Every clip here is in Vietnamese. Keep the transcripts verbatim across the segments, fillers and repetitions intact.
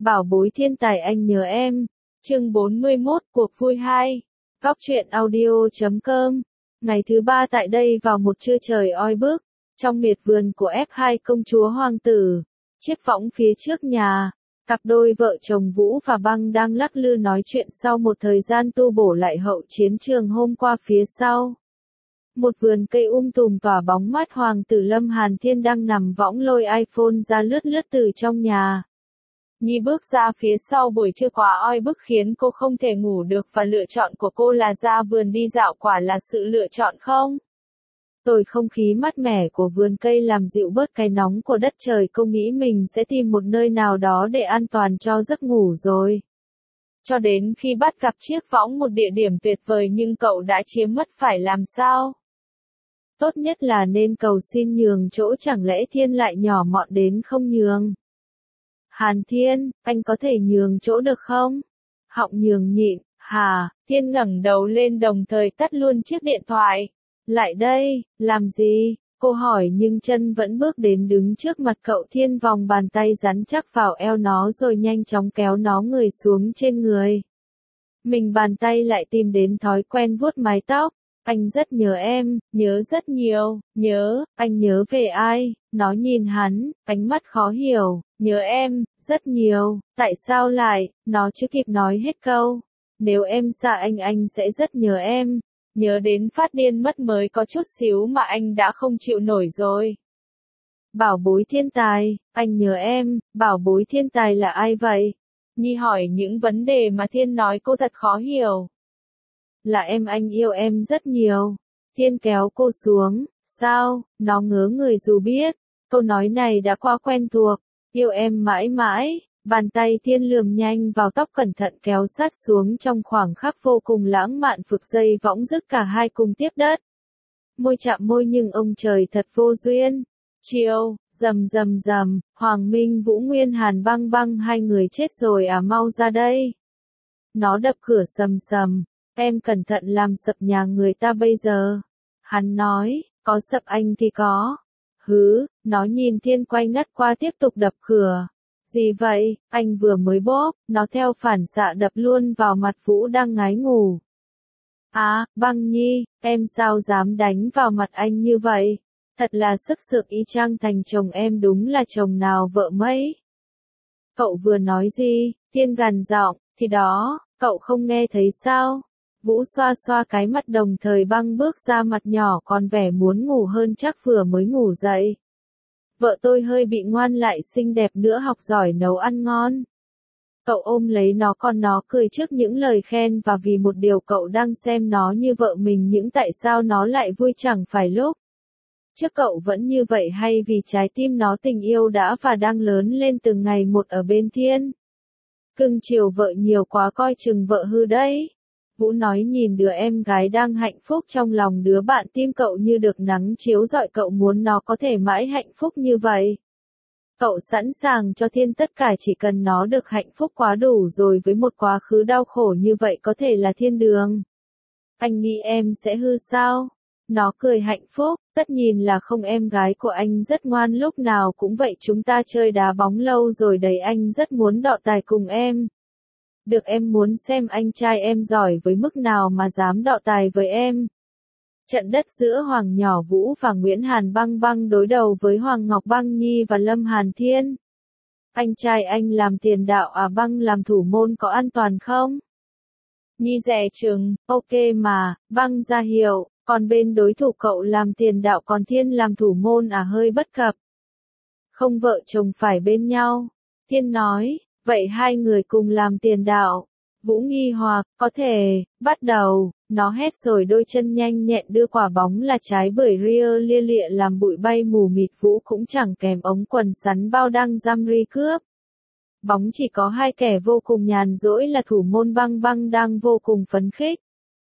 Bảo bối thiên tài anh nhớ em. Chương bốn mươi mốt, cuộc vui hai. Góc truyện audio chấm com. Ngày thứ ba tại đây vào một trưa trời oi bức, trong miệt vườn của ép hai công chúa hoàng tử, chiếc võng phía trước nhà, cặp đôi vợ chồng Vũ và Băng đang lắc lư nói chuyện sau một thời gian tu bổ lại hậu chiến trường hôm qua phía sau. Một vườn cây um tùm tỏa bóng mát, hoàng tử Lâm Hàn Thiên đang nằm võng lôi iPhone ra lướt lướt từ trong nhà. Nhi bước ra phía sau, buổi trưa quá oi bức khiến cô không thể ngủ được và lựa chọn của cô là ra vườn đi dạo, quả là sự lựa chọn không? Rồi không khí mát mẻ của vườn cây làm dịu bớt cái nóng của đất trời, cô nghĩ mình sẽ tìm một nơi nào đó để an toàn cho giấc ngủ rồi. Cho đến khi bắt gặp chiếc võng, một địa điểm tuyệt vời, nhưng cậu đã chiếm mất, phải làm sao? Tốt nhất là nên cầu xin nhường chỗ, chẳng lẽ Thiên lại nhỏ mọn đến không nhường? Hàn Thiên, anh có thể nhường chỗ được không? Họng nhường nhịn, hà, Thiên ngẩng đầu lên đồng thời tắt luôn chiếc điện thoại. Lại đây, làm gì? Cô hỏi nhưng chân vẫn bước đến đứng trước mặt cậu. Thiên vòng bàn tay rắn chắc vào eo nó rồi nhanh chóng kéo nó người xuống trên người. Mình bàn tay lại tìm đến thói quen vuốt mái tóc. Anh rất nhớ em, nhớ rất nhiều, nhớ, anh nhớ về ai? Nó nhìn hắn, ánh mắt khó hiểu, nhớ em, rất nhiều, tại sao lại? Nó chưa kịp nói hết câu. Nếu em xa anh anh sẽ rất nhớ em, nhớ đến phát điên mất, mới có chút xíu mà anh đã không chịu nổi rồi. Bảo bối thiên tài, anh nhớ em, bảo bối thiên tài là ai vậy? Nhi hỏi những vấn đề mà Thiên nói cô thật khó hiểu. Là em, anh yêu em rất nhiều. Thiên kéo cô xuống. Sao? Nó ngớ người dù biết câu nói này đã quá quen thuộc. Yêu em mãi mãi. Bàn tay Thiên lườm nhanh vào tóc, cẩn thận kéo sát xuống. Trong khoảng khắc vô cùng lãng mạn, phực dây võng dứt, cả hai cùng tiếp đất. Môi chạm môi nhưng ông trời thật vô duyên. Chiều, rầm rầm rầm, Hoàng Minh, Vũ Nguyên, Hàn Băng Băng, hai người chết rồi à, mau ra đây. Nó đập cửa sầm sầm. Em cẩn thận làm sập nhà người ta bây giờ. Hắn nói, có sập anh thì có. Hứ, nó nhìn Thiên quay ngắt qua tiếp tục đập cửa. Gì vậy, anh vừa mới bóp, nó theo phản xạ đập luôn vào mặt Vũ đang ngái ngủ. À, Băng Nhi, em sao dám đánh vào mặt anh như vậy? Thật là sức sược, y chang thành chồng em, đúng là chồng nào vợ mấy. Cậu vừa nói gì? Thiên gằn giọng, thì đó, cậu không nghe thấy sao? Vũ xoa xoa cái mặt đồng thời Băng bước ra, mặt nhỏ còn vẻ muốn ngủ hơn, chắc vừa mới ngủ dậy. Vợ tôi hơi bị ngoan lại xinh đẹp nữa, học giỏi nấu ăn ngon. Cậu ôm lấy nó, con nó cười trước những lời khen, và vì một điều cậu đang xem nó như vợ mình, những tại sao nó lại vui chẳng phải lúc trước cậu vẫn như vậy, hay vì trái tim nó tình yêu đã và đang lớn lên từng ngày một ở bên Thiên. Cưng chiều vợ nhiều quá, coi chừng vợ hư đấy. Vũ nói nhìn đứa em gái đang hạnh phúc trong lòng đứa bạn tim cậu như được nắng chiếu rọi, cậu muốn nó có thể mãi hạnh phúc như vậy. Cậu sẵn sàng cho Thiên tất cả, chỉ cần nó được hạnh phúc quá đủ rồi, với một quá khứ đau khổ như vậy có thể là thiên đường. Anh nghĩ em sẽ hư sao? Nó cười hạnh phúc, tất nhìn là không, em gái của anh rất ngoan, lúc nào cũng vậy, chúng ta chơi đá bóng lâu rồi đấy, anh rất muốn đọ tài cùng em. Được, em muốn xem anh trai em giỏi với mức nào mà dám đọ tài với em. Trận đất giữa Hoàng Nhỏ Vũ và Nguyễn Hàn Băng Băng đối đầu với Hoàng Ngọc Băng Nhi và Lâm Hàn Thiên. Anh trai anh làm tiền đạo à, Băng làm thủ môn có an toàn không? Nhi dè chừng, ok mà, Băng ra hiệu, còn bên đối thủ cậu làm tiền đạo còn Thiên làm thủ môn à, hơi bất cập. Không, vợ chồng phải bên nhau. Thiên nói. Vậy hai người cùng làm tiền đạo. Vũ nghi hoặc, có thể, bắt đầu, nó hét rồi đôi chân nhanh nhẹn đưa quả bóng là trái bưởi ria lia lịa làm bụi bay mù mịt. Vũ cũng chẳng kèm ống quần sắn bao đang giam ri cướp. Bóng chỉ có hai kẻ vô cùng nhàn rỗi là thủ môn Băng Băng đang vô cùng phấn khích.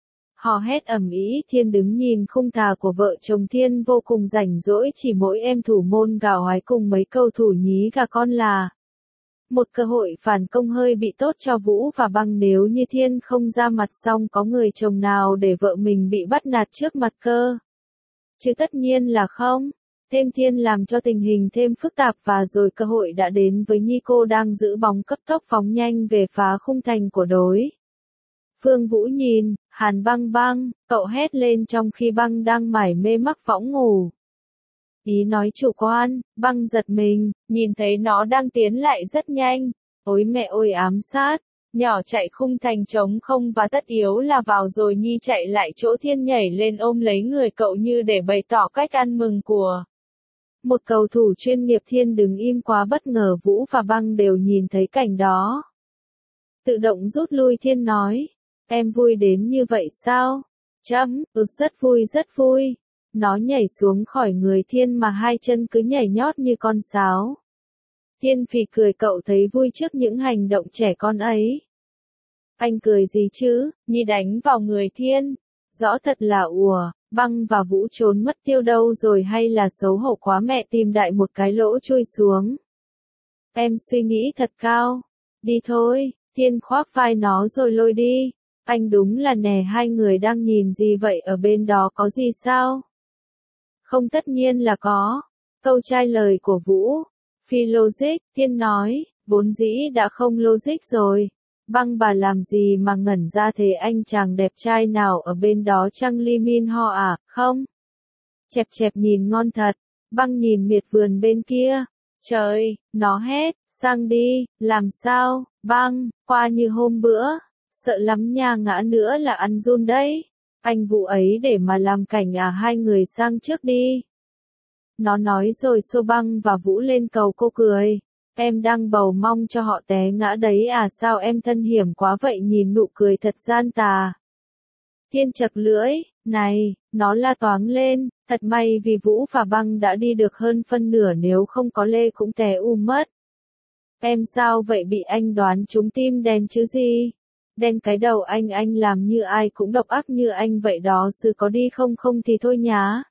Hò hét ầm ĩ. Thiên đứng nhìn khung thả của vợ chồng Thiên vô cùng rảnh rỗi, chỉ mỗi em thủ môn gào hoái cùng mấy cầu thủ nhí gà con là một cơ hội phản công hơi bị tốt cho Vũ và Băng, nếu như Thiên không ra mặt, xong có người chồng nào để vợ mình bị bắt nạt trước mặt cơ? Chứ tất nhiên là không. Thêm thiên làm cho tình hình thêm phức tạp và rồi cơ hội đã đến với Nhi cô đang giữ bóng cấp tốc phóng nhanh về phá khung thành của đối. Phương Vũ nhìn, Hàn Băng Băng, cậu hét lên trong khi Băng đang mải mê mắc võng ngủ. Ý nói chủ quan, Băng giật mình, nhìn thấy nó đang tiến lại rất nhanh. Ôi mẹ ôi ám sát, nhỏ chạy khung thành trống không và tất yếu là vào rồi Nhi chạy lại chỗ thiên nhảy lên ôm lấy người cậu như để bày tỏ cách ăn mừng của. Một cầu thủ chuyên nghiệp. Thiên đứng im quá bất ngờ, Vũ và Băng đều nhìn thấy cảnh đó. Tự động rút lui. Thiên nói, em vui đến như vậy sao? Chấm, ực rất vui rất vui. Nó nhảy xuống khỏi người Thiên mà hai chân cứ nhảy nhót như con sáo. Thiên phì cười, cậu thấy vui trước những hành động trẻ con ấy. Anh cười gì chứ? Nhi đánh vào người Thiên. Rõ thật là ùa. Băng và Vũ trốn mất tiêu đâu rồi, hay là xấu hổ quá mẹ tìm đại một cái lỗ chui xuống. Em suy nghĩ thật cao. Đi thôi. Thiên khoác vai nó rồi lôi đi. Anh đúng là nè, hai người đang nhìn gì vậy, ở bên đó có gì sao? Không, tất nhiên là có. Câu trai lời của Vũ. Phi logic, Thiên nói, vốn dĩ đã không logic rồi. Băng, bà làm gì mà ngẩn ra thế, anh chàng đẹp trai nào ở bên đó chăng? Lee Min Ho à, không? Chẹp chẹp nhìn ngon thật. Băng nhìn miệt vườn bên kia. Trời, nó hét, sang đi, làm sao? Băng, qua như hôm bữa. Sợ lắm nha, ngã nữa là ăn run đấy. Anh Vũ ấy để mà làm cảnh à, hai người sang trước đi. Nó nói rồi xô Băng và Vũ lên cầu. Cô cười. Em đang bầu mong cho họ té ngã đấy à, sao em thân hiểm quá vậy, nhìn nụ cười thật gian tà. Thiên chật lưỡi, này, nó la toáng lên, thật may vì Vũ và Băng đã đi được hơn phân nửa, nếu không có Lê cũng té u mất. Em sao vậy, bị anh đoán trúng tim đen chứ gì? Đen cái đầu anh, anh làm như ai cũng độc ác như anh vậy đó, sư có đi không? Không thì thôi nhá.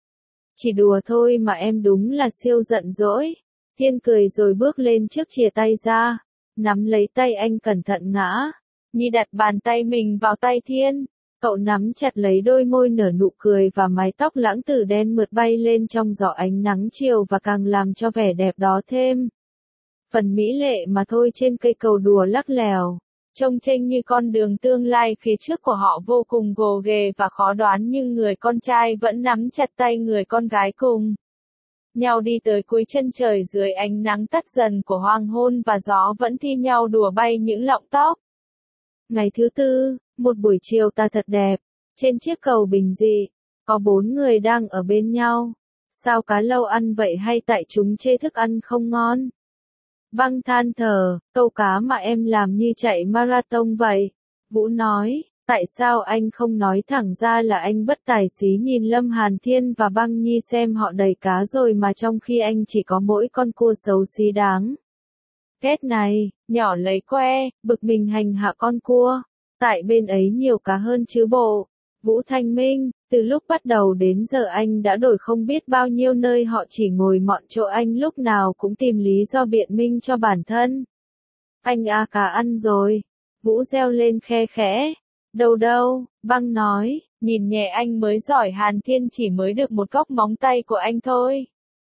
Chỉ đùa thôi mà, em đúng là siêu giận dỗi. Thiên cười rồi bước lên trước, chìa tay ra, nắm lấy tay anh cẩn thận ngã. Nhi đặt bàn tay mình vào tay Thiên, cậu nắm chặt lấy đôi môi nở nụ cười và mái tóc lãng tử đen mượt bay lên trong gió ánh nắng chiều và càng làm cho vẻ đẹp đó thêm phần mỹ lệ mà thôi. Trên cây cầu đùa lắc lèo, trông chênh như con đường tương lai phía trước của họ vô cùng gồ ghề và khó đoán, nhưng người con trai vẫn nắm chặt tay người con gái cùng nhau đi tới cuối chân trời dưới ánh nắng tắt dần của hoàng hôn, và gió vẫn thi nhau đùa bay những lọng tóc. Ngày thứ tư, một buổi chiều tà thật đẹp, trên chiếc cầu bình dị, có bốn người đang ở bên nhau. Sao cá lâu ăn vậy, hay tại chúng chê thức ăn không ngon? Băng than thở, câu cá mà em làm như chạy marathon vậy. Vũ nói, tại sao anh không nói thẳng ra là anh bất tài xí? Nhìn Lâm Hàn, Thiên và Băng Nhi xem họ đầy cá rồi mà, trong khi anh chỉ có mỗi con cua xấu xí đáng ghét này. Nhỏ lấy que, bực mình hành hạ con cua. Tại bên ấy nhiều cá hơn chứ bộ. Vũ thanh minh, từ lúc bắt đầu đến giờ anh đã đổi không biết bao nhiêu nơi, họ chỉ ngồi mọn chỗ anh lúc nào cũng tìm lý do biện minh cho bản thân. Anh à, cá ăn rồi. Vũ reo lên khe khẽ. Đâu đâu, Băng nói, nhìn nhẹ anh mới giỏi. Hàn Thiên chỉ mới được một góc móng tay của anh thôi.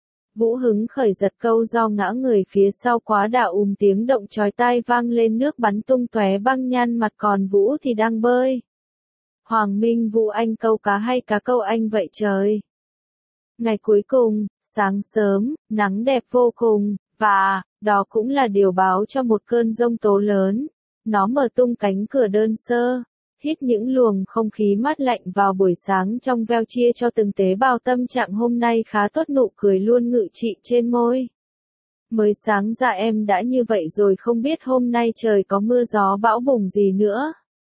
Vũ hứng khởi giật câu do ngã người phía sau quá đà, ùm tiếng động chói tai vang lên, nước bắn tung tóe. Băng nhăn mặt, còn Vũ thì đang bơi. Hoàng Minh, Vũ anh câu cá hay cá câu anh vậy trời? Ngày cuối cùng, sáng sớm, nắng đẹp vô cùng, và, đó cũng là điều báo cho một cơn giông tố lớn. Nó mở tung cánh cửa đơn sơ, hít những luồng không khí mát lạnh vào buổi sáng trong veo, chia cho từng tế bào tâm trạng hôm nay khá tốt. Nụ cười luôn ngự trị trên môi. Mới sáng ra em đã như vậy rồi, không biết hôm nay trời có mưa gió bão bùng gì nữa.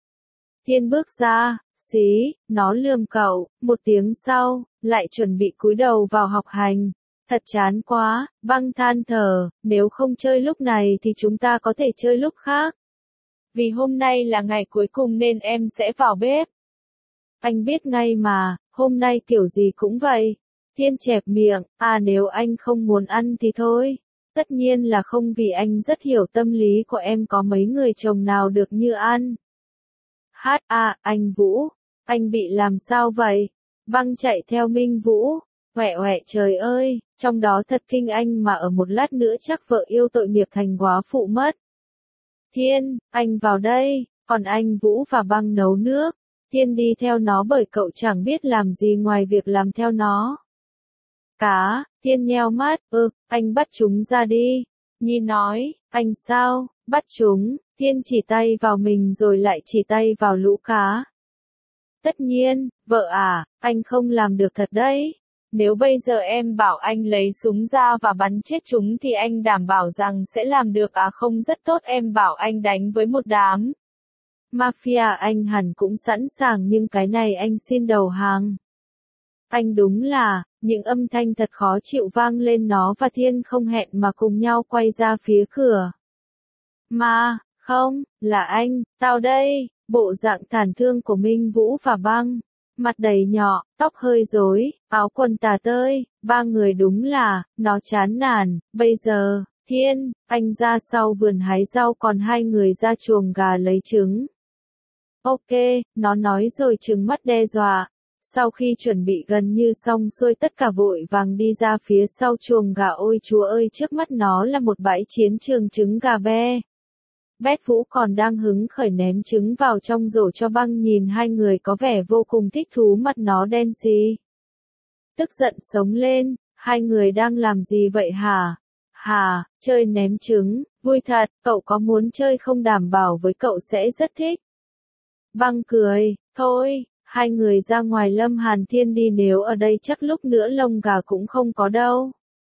Thiên bước ra, xí, nó lườm cậu, một tiếng sau, lại chuẩn bị cúi đầu vào học hành. Thật chán quá, Băng than thở, nếu không chơi lúc này thì chúng ta có thể chơi lúc khác. Vì hôm nay là ngày cuối cùng nên em sẽ vào bếp. Anh biết ngay mà, hôm nay kiểu gì cũng vậy. Thiên chẹp miệng, à nếu anh không muốn ăn thì thôi. Tất nhiên là không, vì anh rất hiểu tâm lý của em, có mấy người chồng nào được như ăn. Hát à, anh Vũ, anh bị làm sao vậy? Băng chạy theo Minh Vũ. Uẹ uẹ trời ơi, trong đó thật kinh anh mà ở một lát nữa chắc vợ yêu tội nghiệp thành góa phụ mất. Thiên, anh vào đây, còn anh Vũ và Băng nấu nước. Thiên đi theo nó bởi cậu chẳng biết làm gì ngoài việc làm theo nó. Cá, Thiên nheo mắt, ừ, anh bắt chúng ra đi. Nhi nói, anh sao, bắt chúng, Thiên chỉ tay vào mình rồi lại chỉ tay vào lũ cá. Tất nhiên, vợ à, anh không làm được thật đấy. Nếu bây giờ em bảo anh lấy súng ra và bắn chết chúng thì anh đảm bảo rằng sẽ làm được à không rất tốt em bảo anh đánh với một đám. Mafia anh hẳn cũng sẵn sàng nhưng cái này anh xin đầu hàng. Anh đúng là, những âm thanh thật khó chịu vang lên nó và Thiên không hẹn mà cùng nhau quay ra phía cửa. Mà, không, là anh, tao đây, bộ dạng thản thương của Minh Vũ và Băng. Mặt đầy nhọ, tóc hơi rối, áo quần tả tơi, ba người đúng là, nó chán nản, bây giờ, Thiên, anh ra sau vườn hái rau còn hai người ra chuồng gà lấy trứng. Ok, nó nói rồi trừng mắt đe dọa. Sau khi chuẩn bị gần như xong xuôi tất cả vội vàng đi ra phía sau chuồng gà ôi chúa ơi trước mắt nó là một bãi chiến trường trứng gà be. Bét Vũ còn đang hứng khởi ném trứng vào trong rổ cho Băng nhìn hai người có vẻ vô cùng thích thú mặt nó đen xì. Tức giận sống lên, hai người đang làm gì vậy hả? Hà, chơi ném trứng, vui thật, cậu có muốn chơi không đảm bảo với cậu sẽ rất thích. Băng cười, thôi, hai người ra ngoài Lâm Hàn Thiên đi nếu ở đây chắc lúc nữa lông gà cũng không có đâu.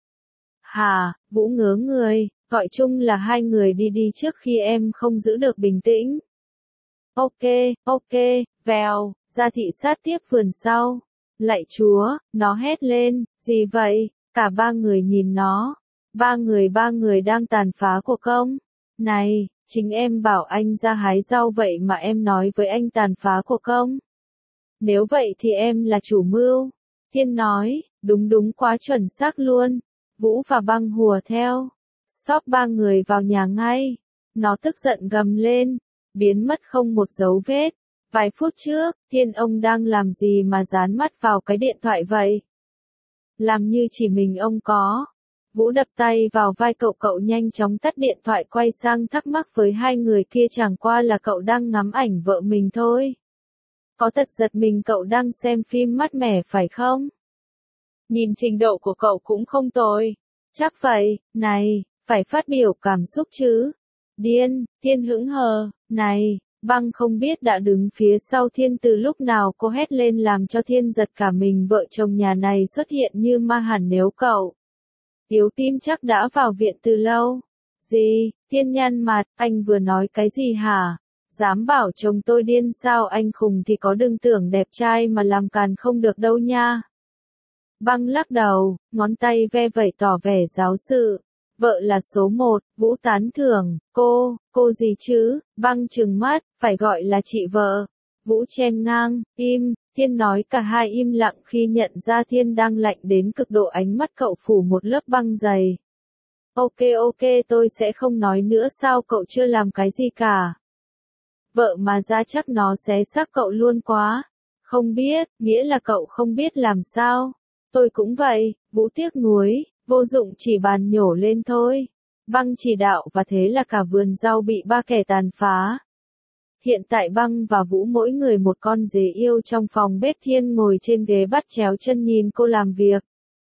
Hà, Vũ ngớ người, gọi chung là hai người đi đi trước khi em không giữ được bình tĩnh. Ok, ok, vèo, ra thị sát tiếp vườn sau. Lạy chúa, nó hét lên, gì vậy, cả ba người nhìn nó. Ba người ba người đang tàn phá cuộc công. Này, chính em bảo anh ra hái rau vậy mà em nói với anh tàn phá cuộc công. Nếu vậy thì em là chủ mưu. Thiên nói, đúng đúng quá chuẩn xác luôn. Vũ và Băng hùa theo. Stop ba người vào nhà ngay. Nó tức giận gầm lên, biến mất không một dấu vết. Vài phút trước, Thiên ông đang làm gì mà dán mắt vào cái điện thoại vậy? Làm như chỉ mình ông có. Vũ đập tay vào vai cậu cậu nhanh chóng tắt điện thoại quay sang thắc mắc với hai người kia chẳng qua là cậu đang ngắm ảnh vợ mình thôi. Có thật giật mình cậu đang xem phim mát mẻ phải không? Nhìn trình độ của cậu cũng không tồi. Chắc vậy, này, phải phát biểu cảm xúc chứ. Điên, Thiên hững hờ, này, Băng không biết đã đứng phía sau Thiên từ lúc nào cô hét lên làm cho Thiên giật cả mình vợ chồng nhà này xuất hiện như ma hẳn nếu cậu. Yếu tim chắc đã vào viện từ lâu. Gì, Thiên nhăn mặt, anh vừa nói cái gì hả? Dám bảo chồng tôi điên sao anh khùng thì có đừng tưởng đẹp trai mà làm càn không được đâu nha. Băng lắc đầu, ngón tay ve vẩy tỏ vẻ giáo sự. Vợ là số một, Vũ tán thưởng, cô, cô gì chứ, Băng trừng mắt, phải gọi là chị vợ. Vũ chen ngang, im, Thiên nói cả hai im lặng khi nhận ra Thiên đang lạnh đến cực độ ánh mắt cậu phủ một lớp băng dày. Ok ok tôi sẽ không nói nữa sao cậu chưa làm cái gì cả. Vợ mà ra chắc nó xé xác cậu luôn quá. Không biết, nghĩa là cậu không biết làm sao. Tôi cũng vậy, Vũ tiếc nuối, vô dụng chỉ bàn nhổ lên thôi. Băng chỉ đạo và thế là cả vườn rau bị ba kẻ tàn phá. Hiện tại Băng và Vũ mỗi người một con dế yêu trong phòng bếp Thiên ngồi trên ghế bắt chéo chân nhìn cô làm việc.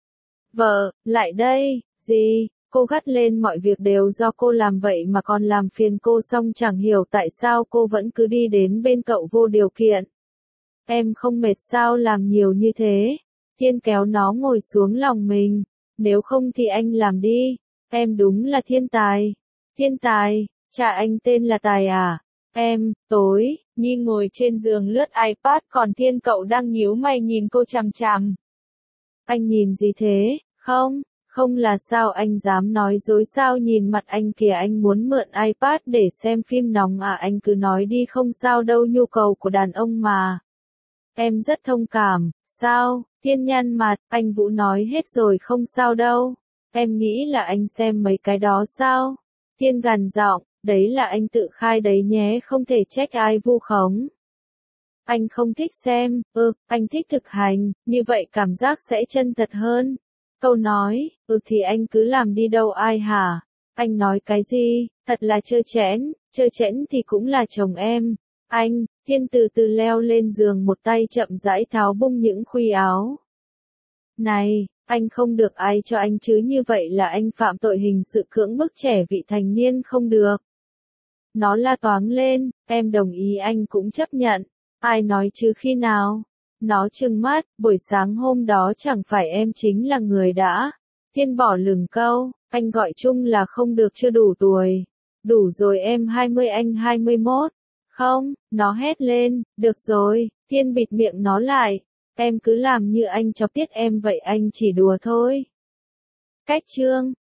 Vợ, lại đây, gì? Cô gắt lên mọi việc đều do cô làm vậy mà còn làm phiền cô xong chẳng hiểu tại sao cô vẫn cứ đi đến bên cậu vô điều kiện. Em không mệt sao làm nhiều như thế? Thiên kéo nó ngồi xuống lòng mình. Nếu không thì anh làm đi. Em đúng là thiên tài. Thiên tài, cha anh tên là Tài à? Em, tối, Nhi ngồi trên giường lướt iPad còn Thiên cậu đang nhíu mày nhìn cô chằm chằm. Anh nhìn gì thế? Không, không là sao anh dám nói dối sao nhìn mặt anh kìa anh muốn mượn iPad để xem phim nóng à anh cứ nói đi không sao đâu nhu cầu của đàn ông mà. Em rất thông cảm, sao? Thiên nhăn mặt, anh Vũ nói hết rồi không sao đâu. Em nghĩ là anh xem mấy cái đó sao? Thiên gằn giọng, đấy là anh tự khai đấy nhé không thể trách ai vu khống. Anh không thích xem, ừ, anh thích thực hành, như vậy cảm giác sẽ chân thật hơn. Câu nói, ừ thì anh cứ làm đi đâu ai hả? Anh nói cái gì, thật là trơ trẽn, trơ trẽn thì cũng là chồng em. Anh, Thiên từ từ leo lên giường một tay chậm rãi tháo bung những khuy áo. Này, anh không được ai cho anh chứ như vậy là anh phạm tội hình sự cưỡng bức trẻ vị thành niên không được. Nó la toáng lên, em đồng ý anh cũng chấp nhận. Ai nói chứ khi nào? Nó trừng mắt, buổi sáng hôm đó chẳng phải em chính là người đã. Thiên bỏ lửng câu, anh gọi chung là không được chưa đủ tuổi. Đủ rồi em hai mươi anh hai mươi mốt. Không, nó hét lên, được rồi, Thiên bịt miệng nó lại. Em cứ làm như anh chọc tiết em vậy anh chỉ đùa thôi. Cách chương